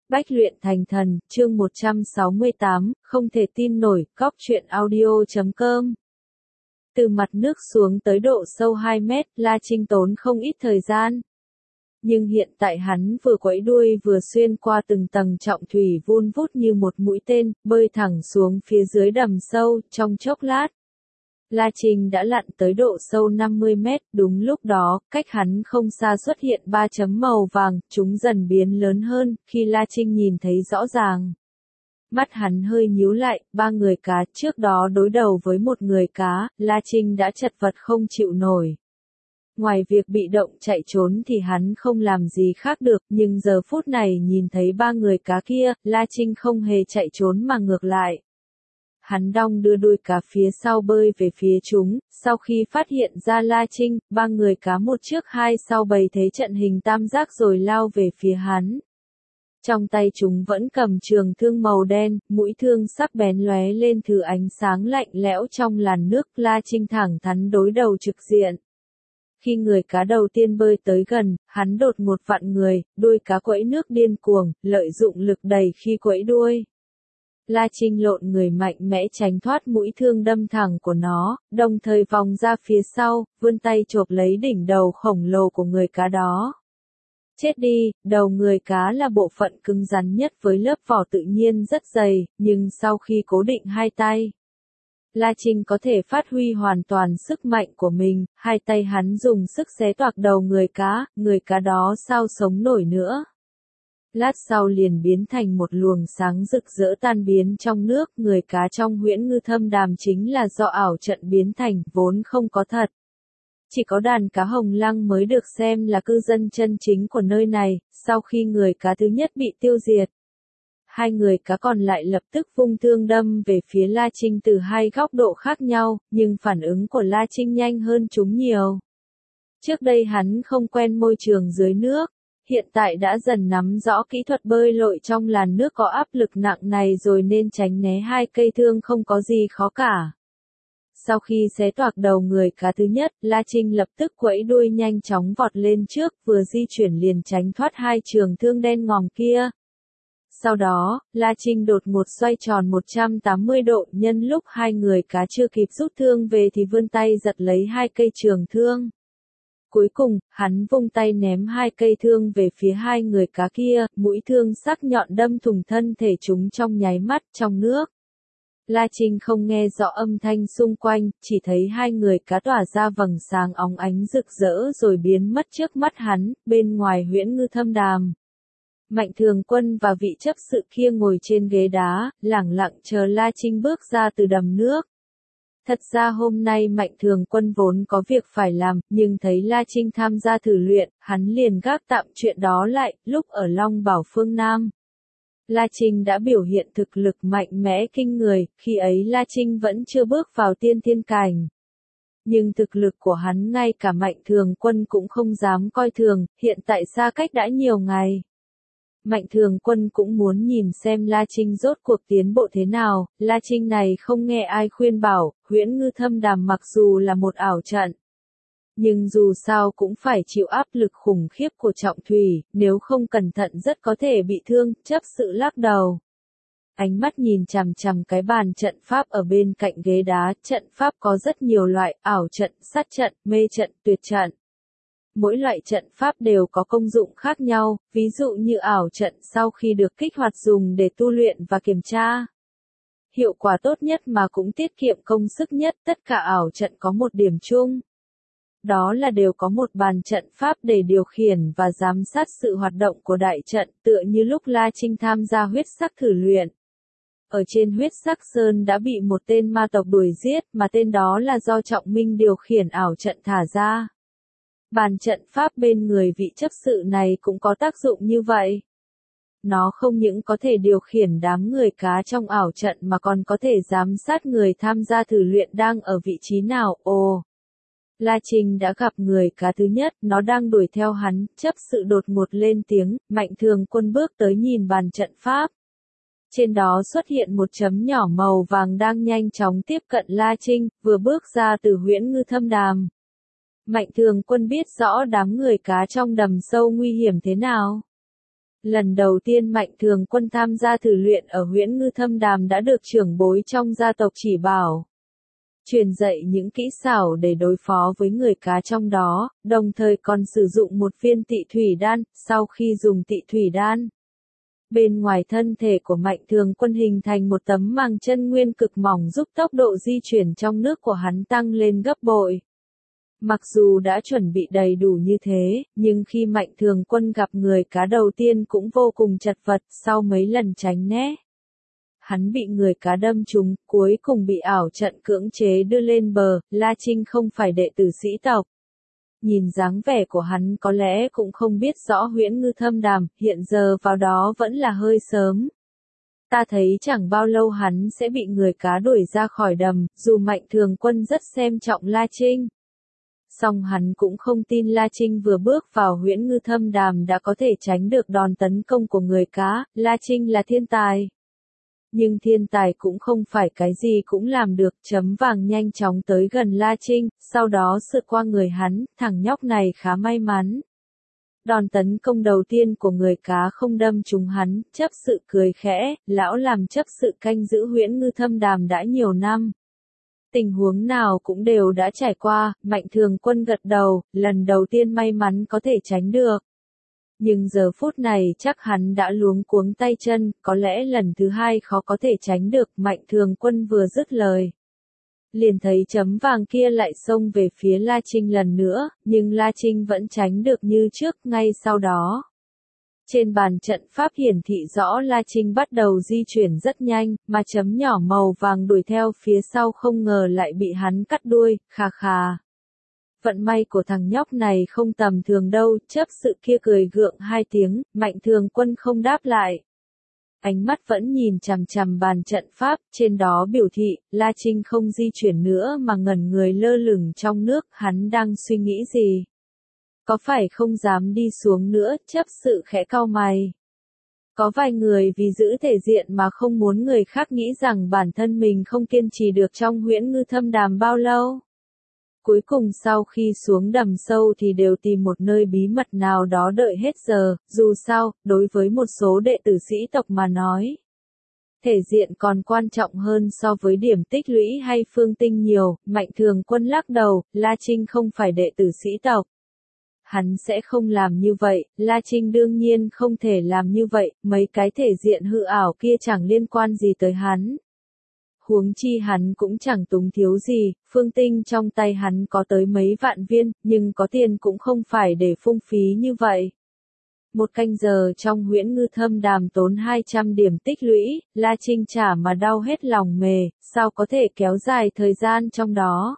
Bách luyện thành thần, chương 168, không thể tin nổi, góc truyện audio.com. Từ mặt nước xuống tới độ sâu 2 mét, La Trinh tốn không ít thời gian. Nhưng hiện tại hắn vừa quẫy đuôi vừa xuyên qua từng tầng trọng thủy vun vút như một mũi tên, bơi thẳng xuống phía dưới đầm sâu, trong chốc lát. La Trinh đã lặn tới độ sâu 50 mét, đúng lúc đó, cách hắn không xa xuất hiện 3 chấm màu vàng, chúng dần biến lớn hơn, khi La Trinh nhìn thấy rõ ràng. Mắt hắn hơi nhíu lại, 3 người cá trước đó đối đầu với một người cá, La Trinh đã chật vật không chịu nổi. Ngoài việc bị động chạy trốn thì hắn không làm gì khác được, nhưng giờ phút này nhìn thấy 3 người cá kia, La Trinh không hề chạy trốn mà ngược lại. Hắn đong đưa đuôi cá phía sau bơi về phía chúng, sau khi phát hiện ra La Trinh, 3 người cá một trước hai sau bày thế trận hình tam giác rồi lao về phía hắn. Trong tay chúng vẫn cầm trường thương màu đen, mũi thương sắc bén lóe lên thứ ánh sáng lạnh lẽo trong làn nước, La Trinh thẳng thắn đối đầu trực diện. Khi người cá đầu tiên bơi tới gần, hắn đột ngột vặn người, đuôi cá quẫy nước điên cuồng, lợi dụng lực đẩy khi quẫy đuôi. La Trinh lộn người mạnh mẽ tránh thoát mũi thương đâm thẳng của nó, đồng thời vòng ra phía sau, vươn tay chộp lấy đỉnh đầu khổng lồ của người cá đó. Chết đi, đầu người cá là bộ phận cứng rắn nhất với lớp vỏ tự nhiên rất dày, nhưng sau khi cố định hai tay, La Trinh có thể phát huy hoàn toàn sức mạnh của mình, hai tay hắn dùng sức xé toạc đầu người cá đó sao sống nổi nữa. Lát sau liền biến thành một luồng sáng rực rỡ tan biến trong nước, người cá trong huyễn ngư thâm đàm chính là do ảo trận biến thành, vốn không có thật. Chỉ có đàn cá hồng lăng mới được xem là cư dân chân chính của nơi này, sau khi người cá thứ nhất bị tiêu diệt. Hai người cá còn lại lập tức vung thương đâm về phía La Trinh từ hai góc độ khác nhau, nhưng phản ứng của La Trinh nhanh hơn chúng nhiều. Trước đây hắn không quen môi trường dưới nước. Hiện tại đã dần nắm rõ kỹ thuật bơi lội trong làn nước có áp lực nặng này rồi nên tránh né hai cây thương không có gì khó cả. Sau khi xé toạc đầu người cá thứ nhất, La Trinh lập tức quẫy đuôi nhanh chóng vọt lên trước, vừa di chuyển liền tránh thoát hai trường thương đen ngòm kia. Sau đó, La Trinh đột ngột xoay tròn 180 độ, nhân lúc hai người cá chưa kịp rút thương về thì vươn tay giật lấy hai cây trường thương. Cuối cùng, hắn vung tay ném hai cây thương về phía hai người cá kia, mũi thương sắc nhọn đâm thủng thân thể chúng trong nháy mắt trong nước. La Trinh không nghe rõ âm thanh xung quanh, chỉ thấy hai người cá tỏa ra vầng sáng óng ánh rực rỡ rồi biến mất trước mắt hắn, bên ngoài huyễn ngư thâm đàm. Mạnh Thường Quân và vị chấp sự kia ngồi trên ghế đá, lẳng lặng chờ La Trinh bước ra từ đầm nước. Thật ra hôm nay Mạnh Thường Quân vốn có việc phải làm, nhưng thấy La Trinh tham gia thử luyện, hắn liền gác tạm chuyện đó lại, lúc ở Long Bảo phương Nam. La Trinh đã biểu hiện thực lực mạnh mẽ kinh người, khi ấy La Trinh vẫn chưa bước vào tiên thiên cảnh. Nhưng thực lực của hắn ngay cả Mạnh Thường Quân cũng không dám coi thường, hiện tại xa cách đã nhiều ngày. Mạnh Thường Quân cũng muốn nhìn xem La Trinh rốt cuộc tiến bộ thế nào, La Trinh này không nghe ai khuyên bảo, huyễn ngư thâm đàm mặc dù là một ảo trận. Nhưng dù sao cũng phải chịu áp lực khủng khiếp của trọng thủy, nếu không cẩn thận rất có thể bị thương, chấp sự lắc đầu. Ánh mắt nhìn chằm chằm cái bàn trận pháp ở bên cạnh ghế đá, trận pháp có rất nhiều loại, ảo trận, sát trận, mê trận, tuyệt trận. Mỗi loại trận pháp đều có công dụng khác nhau, ví dụ như ảo trận sau khi được kích hoạt dùng để tu luyện và kiểm tra. Hiệu quả tốt nhất mà cũng tiết kiệm công sức nhất, tất cả ảo trận có một điểm chung. Đó là đều có một bàn trận pháp để điều khiển và giám sát sự hoạt động của đại trận, tựa như lúc La Trinh tham gia huyết sắc thử luyện. Ở trên huyết sắc sơn đã bị một tên ma tộc đuổi giết, mà tên đó là do Trọng Minh điều khiển ảo trận thả ra. Bàn trận pháp bên người vị chấp sự này cũng có tác dụng như vậy. Nó không những có thể điều khiển đám người cá trong ảo trận mà còn có thể giám sát người tham gia thử luyện đang ở vị trí nào. Ồ! La Trinh đã gặp người cá thứ nhất, nó đang đuổi theo hắn, chấp sự đột ngột lên tiếng, Mạnh Thường Quân bước tới nhìn bàn trận pháp. Trên đó xuất hiện một chấm nhỏ màu vàng đang nhanh chóng tiếp cận La Trinh, vừa bước ra từ huyễn ngư thâm đàm. Mạnh Thường Quân biết rõ đám người cá trong đầm sâu nguy hiểm thế nào. Lần đầu tiên Mạnh Thường Quân tham gia thử luyện ở Huyễn Ngư Thâm Đàm đã được trưởng bối trong gia tộc chỉ bảo, truyền dạy những kỹ xảo để đối phó với người cá trong đó, đồng thời còn sử dụng một viên tị thủy đan. Sau khi dùng tị thủy đan, bên ngoài thân thể của Mạnh Thường Quân hình thành một tấm màng chân nguyên cực mỏng giúp tốc độ di chuyển trong nước của hắn tăng lên gấp bội. Mặc dù đã chuẩn bị đầy đủ như thế, nhưng khi Mạnh Thường Quân gặp người cá đầu tiên cũng vô cùng chật vật. Sau mấy lần tránh né, hắn bị người cá đâm trúng, cuối cùng bị ảo trận cưỡng chế đưa lên bờ. La Trinh không phải đệ tử sĩ tộc. Nhìn dáng vẻ của hắn có lẽ cũng không biết rõ Huyễn Ngư Thâm Đàm, hiện giờ vào đó vẫn là hơi sớm. Ta thấy chẳng bao lâu hắn sẽ bị người cá đuổi ra khỏi đầm. Dù Mạnh Thường Quân rất xem trọng La Trinh, song hắn cũng không tin La Trinh vừa bước vào Huyễn Ngư Thâm Đàm đã có thể tránh được đòn tấn công của người cá. La Trinh là thiên tài, nhưng thiên tài cũng không phải cái gì cũng làm được. Chấm vàng nhanh chóng tới gần La Trinh, sau đó sượt qua người hắn. Thằng nhóc này khá may mắn, đòn tấn công đầu tiên của người cá không đâm trúng hắn. Chấp sự cười khẽ, lão làm chấp sự canh giữ Huyễn Ngư Thâm Đàm đã nhiều năm, tình huống nào cũng đều đã trải qua. Mạnh Thường Quân gật đầu, lần đầu tiên may mắn có thể tránh được, nhưng giờ phút này chắc hắn đã luống cuống tay chân, có lẽ lần thứ hai khó có thể tránh được. Mạnh Thường Quân vừa dứt lời, liền thấy chấm vàng kia lại xông về phía La Trinh lần nữa, nhưng La Trinh vẫn tránh được như trước. Ngay sau đó, trên bàn trận pháp hiển thị rõ La Trinh bắt đầu di chuyển rất nhanh, mà chấm nhỏ màu vàng đuổi theo phía sau không ngờ lại bị hắn cắt đuôi. Khà khà. Vận may của thằng nhóc này không tầm thường đâu. Chấp sự kia cười gượng hai tiếng. Mạnh Thường Quân không đáp lại, ánh mắt vẫn nhìn chằm chằm bàn trận pháp. Trên đó biểu thị La Trinh không di chuyển nữa mà ngẩn người lơ lửng trong nước. Hắn đang suy nghĩ gì? Có phải không dám đi xuống nữa? Chấp sự khẽ cau mày. Có vài người vì giữ thể diện mà không muốn người khác nghĩ rằng bản thân mình không kiên trì được trong Huyễn Ngư Thâm Đàm bao lâu. Cuối cùng sau khi xuống đầm sâu thì đều tìm một nơi bí mật nào đó đợi hết giờ. Dù sao, đối với một số đệ tử sĩ tộc mà nói, thể diện còn quan trọng hơn so với điểm tích lũy hay phương tinh nhiều. Mạnh Thường Quân lắc đầu, La Trinh không phải đệ tử sĩ tộc, hắn sẽ không làm như vậy. La Trinh đương nhiên không thể làm như vậy, mấy cái thể diện hư ảo kia chẳng liên quan gì tới hắn. Huống chi hắn cũng chẳng túng thiếu gì, phương tinh trong tay hắn có tới mấy vạn viên, nhưng có tiền cũng không phải để phung phí như vậy. Một canh giờ trong Huyễn Ngư Thâm Đàm tốn 200 điểm tích lũy, La Trinh trả mà đau hết lòng mề, sao có thể kéo dài thời gian trong đó.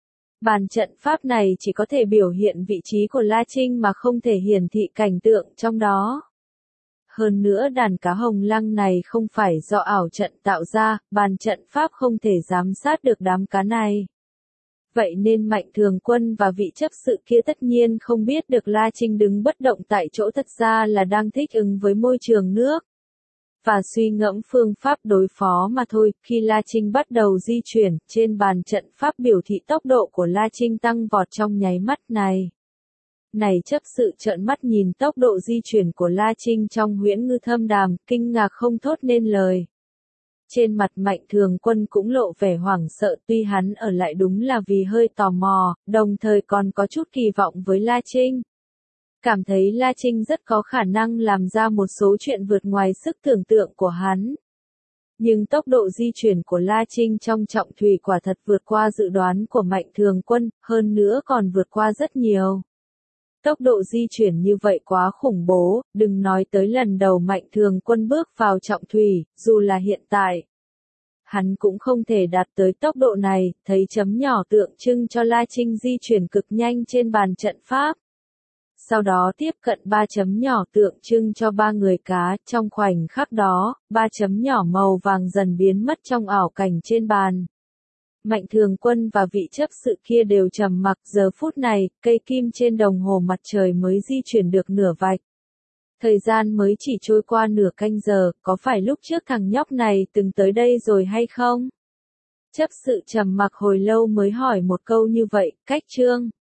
Bàn trận pháp này chỉ có thể biểu hiện vị trí của La Trinh mà không thể hiển thị cảnh tượng trong đó. Hơn nữa đàn cá hồng lăng này không phải do ảo trận tạo ra, bàn trận pháp không thể giám sát được đám cá này. Vậy nên Mạnh Thường Quân và vị chấp sự kia tất nhiên không biết được La Trinh đứng bất động tại chỗ thật ra là đang thích ứng với môi trường nước và suy ngẫm phương pháp đối phó mà thôi. Khi La Trinh bắt đầu di chuyển, trên bàn trận pháp biểu thị tốc độ của La Trinh tăng vọt trong nháy mắt này. Này chấp sự trợn mắt nhìn tốc độ di chuyển của La Trinh trong Huyễn Ngư Thâm Đàm, kinh ngạc không thốt nên lời. Trên mặt Mạnh Thường Quân cũng lộ vẻ hoảng sợ, tuy hắn ở lại đúng là vì hơi tò mò, đồng thời còn có chút kỳ vọng với La Trinh. Cảm thấy La Trinh rất có khả năng làm ra một số chuyện vượt ngoài sức tưởng tượng của hắn. Nhưng tốc độ di chuyển của La Trinh trong trọng thủy quả thật vượt qua dự đoán của Mạnh Thường Quân, hơn nữa còn vượt qua rất nhiều. Tốc độ di chuyển như vậy quá khủng bố, đừng nói tới lần đầu Mạnh Thường Quân bước vào trọng thủy, dù là hiện tại, hắn cũng không thể đạt tới tốc độ này. Thấy chấm nhỏ tượng trưng cho La Trinh di chuyển cực nhanh trên bàn trận pháp. Sau đó tiếp cận 3 chấm nhỏ tượng trưng cho 3 người cá. Trong khoảnh khắc đó, 3 chấm nhỏ màu vàng dần biến mất trong ảo cảnh trên bàn. Mạnh Thường Quân và vị chấp sự kia đều trầm mặc. Giờ phút này, cây kim trên đồng hồ mặt trời mới di chuyển được nửa vạch. Thời gian mới chỉ trôi qua nửa canh giờ, có phải lúc trước thằng nhóc này từng tới đây rồi hay không? Chấp sự trầm mặc hồi lâu mới hỏi một câu như vậy. Cách chương